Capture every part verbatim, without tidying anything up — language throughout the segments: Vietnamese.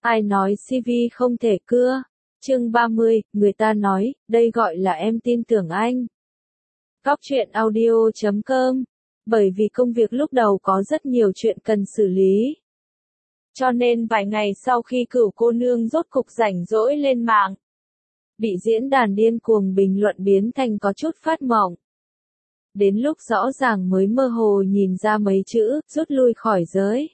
Ai nói xê vê không thể cưa? Chương ba mươi, người ta nói, đây gọi là em tin tưởng anh. Góc truyện audio chấm com. Bởi vì công việc lúc đầu có rất nhiều chuyện cần xử lý. Cho nên vài ngày sau khi Cửu cô nương rốt cục rảnh rỗi lên mạng, bị diễn đàn điên cuồng bình luận biến thành có chút phát mỏng. Đến lúc rõ ràng mới mơ hồ nhìn ra mấy chữ, rút lui khỏi giới.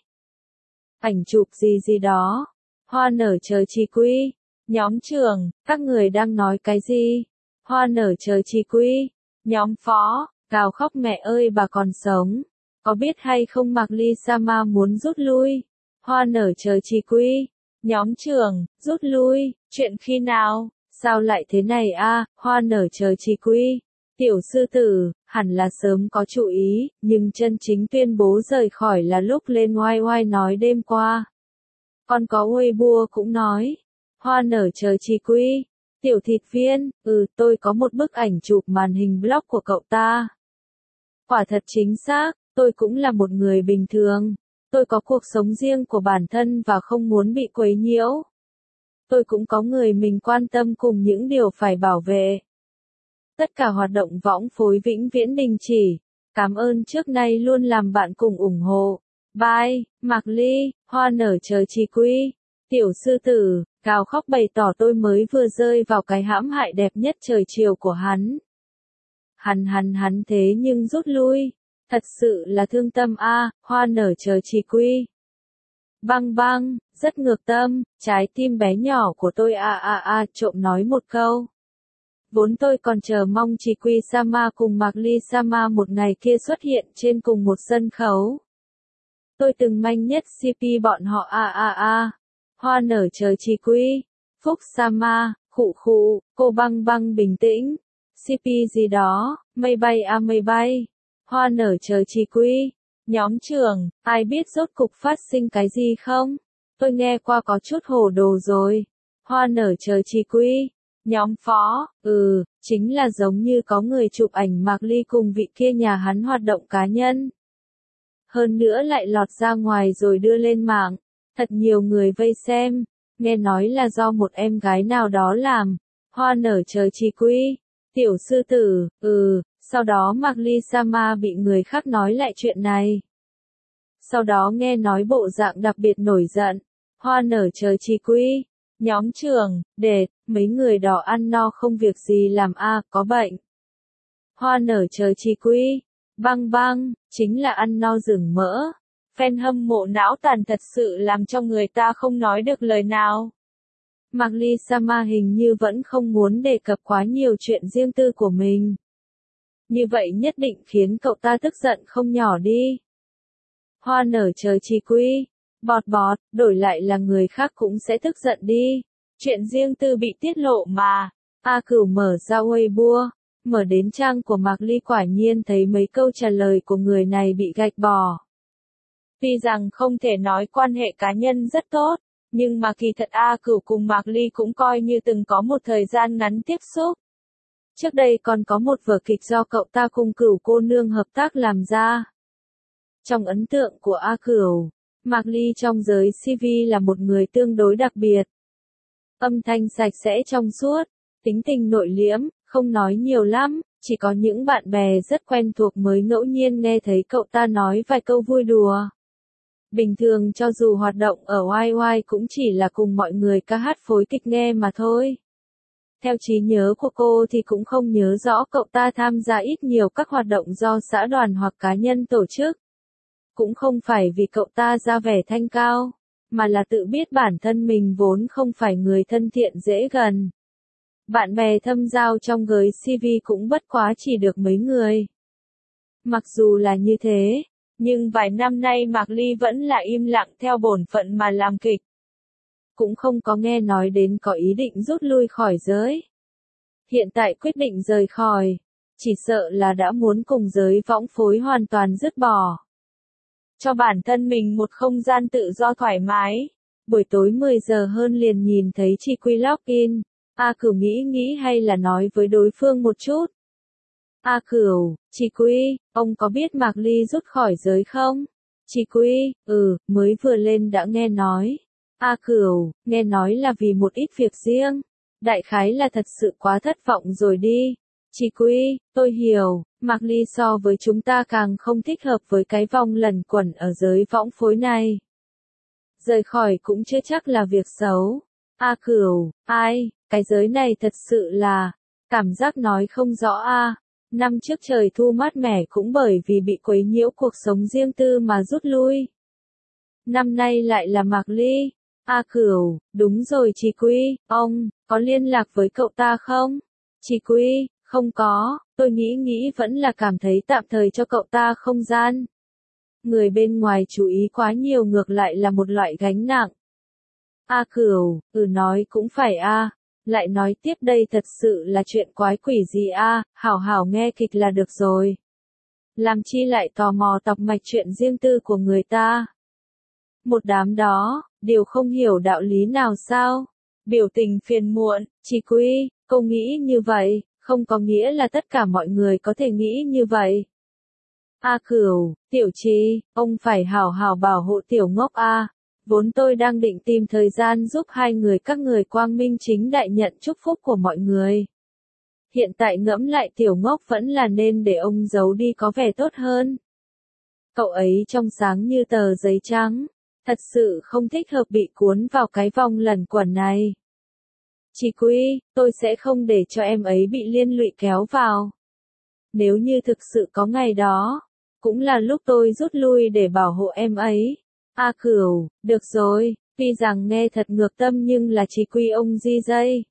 Ảnh chụp gì gì đó. Hoa nở chờ chi quy. Nhóm trưởng, các người đang nói cái gì? Hoa nở chờ chi quy. Nhóm phó, gào khóc mẹ ơi bà còn sống. Có biết hay không Mạc Ly Sama muốn rút lui? Hoa nở chờ chi quy. Nhóm trưởng, rút lui, chuyện khi nào? Sao lại thế này a? Hoa nở chờ chi quy. Tiểu sư tử, hẳn là sớm có chú ý, nhưng chân chính tuyên bố rời khỏi là lúc lên oai oai nói đêm qua. Còn có Weibo cũng nói. Hoa nở chờ chi quy. Tiểu thịt viên, ừ tôi có một bức ảnh chụp màn hình blog của cậu ta. Quả thật chính xác, tôi cũng là một người bình thường. Tôi có cuộc sống riêng của bản thân và không muốn bị quấy nhiễu. Tôi cũng có người mình quan tâm cùng những điều phải bảo vệ. Tất cả hoạt động võng phối vĩnh viễn đình chỉ. Cảm ơn trước nay luôn làm bạn cùng ủng hộ. Bye, Mạc Ly, hoa nở chờ chi quy. Tiểu sư tử, gào khóc bày tỏ tôi mới vừa rơi vào cái hãm hại đẹp nhất trời chiều của hắn. Hắn hắn hắn thế nhưng rút lui. Thật sự là thương tâm a, hoa nở chờ chi quy. Băng băng, rất ngược tâm, trái tim bé nhỏ của tôi a a a trộm nói một câu. Vốn tôi còn chờ mong Chỉ Quy Sama cùng Mạc Ly Sama một ngày kia xuất hiện trên cùng một sân khấu. Tôi từng manh nhất xê pê bọn họ a a a. Hoa nở chờ Chỉ Quy. Phúc Sama, khụ khụ, cô băng băng bình tĩnh. xê pê gì đó, mây bay a mây bay. Hoa nở chờ Chỉ Quy. Nhóm trưởng, ai biết rốt cục phát sinh cái gì không? Tôi nghe qua có chút hồ đồ rồi. Hoa nở chờ Chỉ Quy. Nhóm phó, ừ, chính là giống như có người chụp ảnh Mạc Ly cùng vị kia nhà hắn hoạt động cá nhân. Hơn nữa lại lọt ra ngoài rồi đưa lên mạng. Thật nhiều người vây xem. Nghe nói là do một em gái nào đó làm. Hoa nở chờ Chỉ Quy. Tiểu sư tử, ừ, sau đó Mạc Ly Sama bị người khác nói lại chuyện này. Sau đó nghe nói bộ dạng đặc biệt nổi giận. Hoa nở chờ Chỉ Quy. Nhóm trưởng, đệt, mấy người đó ăn no không việc gì làm a, à, có bệnh. Hoa nở chờ Chỉ Quy. Băng băng, chính là ăn no rừng mỡ. Fan hâm mộ não tàn thật sự làm cho người ta không nói được lời nào. Mạc Ly Sama hình như vẫn không muốn đề cập quá nhiều chuyện riêng tư của mình. Như vậy nhất định khiến cậu ta tức giận không nhỏ đi. Hoa nở chờ Chỉ Quy. Bọt bọt, đổi lại là người khác cũng sẽ tức giận đi. Chuyện riêng tư bị tiết lộ mà. A Cửu mở ra Weibo, mở đến trang của Mạc Ly quả nhiên thấy mấy câu trả lời của người này bị gạch bỏ. Tuy rằng không thể nói quan hệ cá nhân rất tốt, nhưng mà kỳ thật A Cửu cùng Mạc Ly cũng coi như từng có một thời gian ngắn tiếp xúc. Trước đây còn có một vở kịch do cậu ta cùng Cửu cô nương hợp tác làm ra. Trong ấn tượng của A Cửu, Mạc Ly trong giới xê vê là một người tương đối đặc biệt. Âm thanh sạch sẽ trong suốt, tính tình nội liễm, không nói nhiều lắm, chỉ có những bạn bè rất quen thuộc mới ngẫu nhiên nghe thấy cậu ta nói vài câu vui đùa. Bình thường cho dù hoạt động ở oai oai cũng chỉ là cùng mọi người ca hát phối kịch nghe mà thôi. Theo trí nhớ của cô thì cũng không nhớ rõ cậu ta tham gia ít nhiều các hoạt động do xã đoàn hoặc cá nhân tổ chức. Cũng không phải vì cậu ta ra vẻ thanh cao, mà là tự biết bản thân mình vốn không phải người thân thiện dễ gần. Bạn bè thâm giao trong giới xê vê cũng bất quá chỉ được mấy người. Mặc dù là như thế, nhưng vài năm nay Mạc Ly vẫn là im lặng theo bổn phận mà làm kịch. Cũng không có nghe nói đến có ý định rút lui khỏi giới. Hiện tại quyết định rời khỏi, chỉ sợ là đã muốn cùng giới võng phối hoàn toàn dứt bỏ. Cho bản thân mình một không gian tự do thoải mái. Buổi tối mười giờ hơn liền nhìn thấy Chỉ Quy login. A Cửu nghĩ nghĩ hay là nói với đối phương một chút. A Cửu, Chỉ Quy, ông có biết Mạc Ly rút khỏi giới không? Chỉ Quy, ừ, mới vừa lên đã nghe nói. A Cửu, nghe nói là vì một ít việc riêng. Đại khái là thật sự quá thất vọng rồi đi. Chỉ Quy, tôi hiểu, Mạc Ly so với chúng ta càng không thích hợp với cái vòng lẩn quẩn ở giới võng phối này. Rời khỏi cũng chưa chắc là việc xấu. A Cửu, ai, cái giới này thật sự là, cảm giác nói không rõ a. Năm trước trời thu mát mẻ cũng bởi vì bị quấy nhiễu cuộc sống riêng tư mà rút lui. Năm nay lại là Mạc Ly. A Cửu, đúng rồi Chỉ Quy, ông, có liên lạc với cậu ta không? Chỉ Quy, không có, tôi nghĩ nghĩ vẫn là cảm thấy tạm thời cho cậu ta không gian. Người bên ngoài chú ý quá nhiều ngược lại là một loại gánh nặng. A Cửu, ừ nói cũng phải a. Lại nói tiếp đây thật sự là chuyện quái quỷ gì a, hảo hảo nghe kịch là được rồi. Làm chi lại tò mò tọc mạch chuyện riêng tư của người ta. Một đám đó, đều không hiểu đạo lý nào sao. Biểu tình phiền muộn, Chỉ Quy, câu nghĩ như vậy, không có nghĩa là tất cả mọi người có thể nghĩ như vậy. A Cửu, Tiểu Trì, ông phải hảo hảo bảo hộ Tiểu Ngốc a. Vốn tôi đang định tìm thời gian giúp hai người các người quang minh chính đại nhận chúc phúc của mọi người. Hiện tại ngẫm lại Tiểu Ngốc vẫn là nên để ông giấu đi có vẻ tốt hơn. Cậu ấy trong sáng như tờ giấy trắng, thật sự không thích hợp bị cuốn vào cái vòng lẩn quẩn này. Chỉ Quy, tôi sẽ không để cho em ấy bị liên lụy kéo vào. Nếu như thực sự có ngày đó, cũng là lúc tôi rút lui để bảo hộ em ấy. A Cửu, được rồi, tuy rằng nghe thật ngược tâm nhưng là Chỉ Quy ông di dây.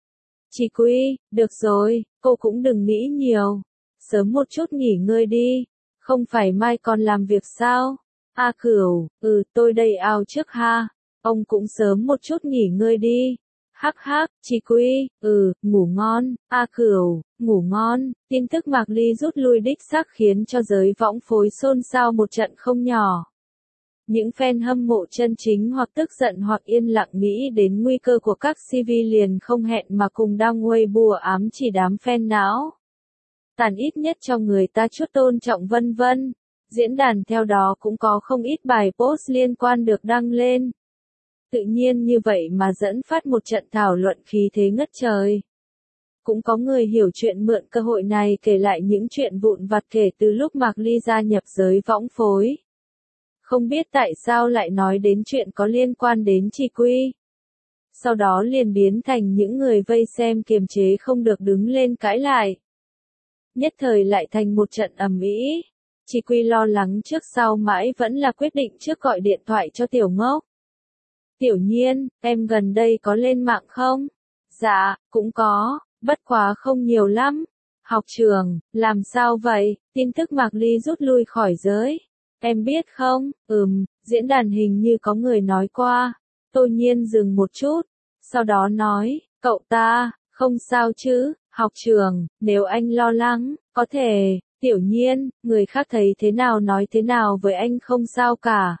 Chỉ Quy, được rồi, cô cũng đừng nghĩ nhiều. Sớm một chút nghỉ ngơi đi, không phải mai còn làm việc sao? A Cửu, ừ tôi đây ao trước ha, ông cũng sớm một chút nghỉ ngơi đi. Hắc hắc, Chỉ Quy, ừ, ngủ ngon. A Cửu, ngủ ngon. Tin tức Mạc Ly rút lui đích xác khiến cho giới võng phối xôn xao một trận không nhỏ. Những fan hâm mộ chân chính hoặc tức giận hoặc yên lặng nghĩ đến nguy cơ của các xê vê liền không hẹn mà cùng đăng Weibo ám chỉ đám fan não. Tàn ít nhất cho người ta chút tôn trọng vân vân. Diễn đàn theo đó cũng có không ít bài post liên quan được đăng lên. Tự nhiên như vậy mà dẫn phát một trận thảo luận khí thế ngất trời. Cũng có người hiểu chuyện mượn cơ hội này kể lại những chuyện vụn vặt kể từ lúc Mạc Ly gia nhập giới võng phối. Không biết tại sao lại nói đến chuyện có liên quan đến Chỉ Quy. Sau đó liền biến thành những người vây xem kiềm chế không được đứng lên cãi lại. Nhất thời lại thành một trận ầm ĩ. Chỉ Quy lo lắng trước sau mãi vẫn là quyết định trước gọi điện thoại cho Tiểu Ngốc. Tiểu Nhiên, em gần đây có lên mạng không? Dạ, cũng có, bất quá không nhiều lắm. Học trường, làm sao vậy? Tin tức Mạc Ly rút lui khỏi giới. Em biết không? Ừm, diễn đàn hình như có người nói qua. Tô Nhiên dừng một chút, sau đó nói, cậu ta, không sao chứ, học trường, nếu anh lo lắng, có thể, Tiểu Nhiên, người khác thấy thế nào nói thế nào với anh không sao cả.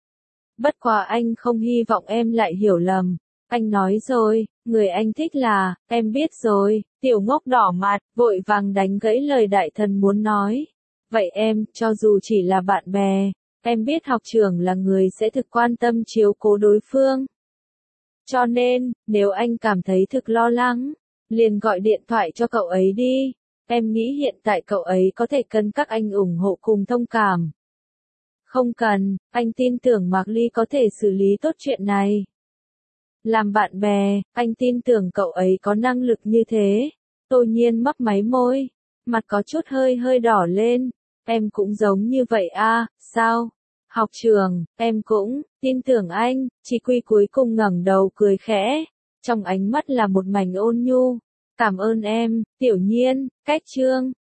Bất quá anh không hy vọng em lại hiểu lầm. Anh nói rồi, người anh thích là, em biết rồi. Tiểu Ngốc đỏ mặt, vội vàng đánh gãy lời đại thần muốn nói. Vậy em, cho dù chỉ là bạn bè, em biết học trưởng là người sẽ thực quan tâm chiếu cố đối phương. Cho nên, nếu anh cảm thấy thực lo lắng, liền gọi điện thoại cho cậu ấy đi. Em nghĩ hiện tại cậu ấy có thể cần các anh ủng hộ cùng thông cảm. Không cần, anh tin tưởng Mạc Ly có thể xử lý tốt chuyện này. Làm bạn bè, anh tin tưởng cậu ấy có năng lực như thế. Tô Nhiên mấp máy môi, mặt có chút hơi hơi đỏ lên. Em cũng giống như vậy à, sao? Học trường, em cũng, tin tưởng anh. Chỉ Quy cuối cùng ngẩng đầu cười khẽ. Trong ánh mắt là một mảnh ôn nhu. Cảm ơn em, Tiểu Nhiên, cách chương.